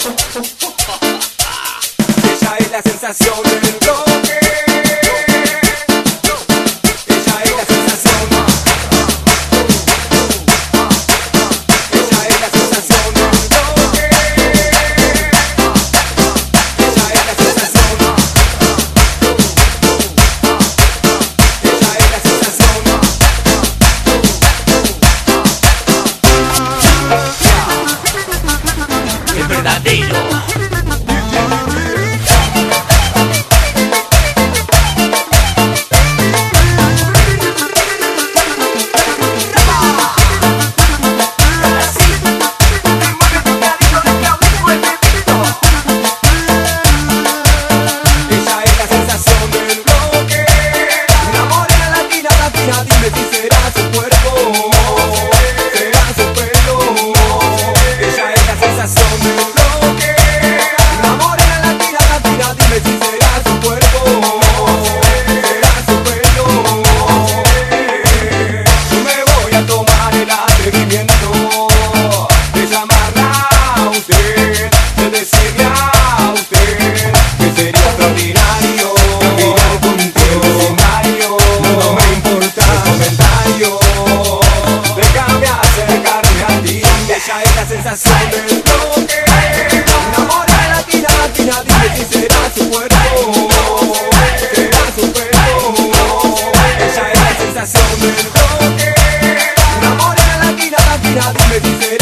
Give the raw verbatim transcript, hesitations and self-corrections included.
Ella es la sensación del bloque. Ella es la sensación. Ella es la sensación del bloque. Ella es la sensación. Ella es la sensación. El verdadero. Dime si será su cuerpo, será su pelo. Ella es la sensación del bloque. La morena latina, latina, dime si será su cuerpo, será su pelo. Yo me voy a tomar el atrevimiento de llamarla a usted, de decirle a usted que sería extraordinario mirar contigo escenario. No me importa comentario, déjame acercarme a ti. Ella es la sensación del bloque. Una morena latina, latina, dime si será su cuerpo, será su pelo. Ella es la sensación del bloque. Una morena latina, latina, dime si será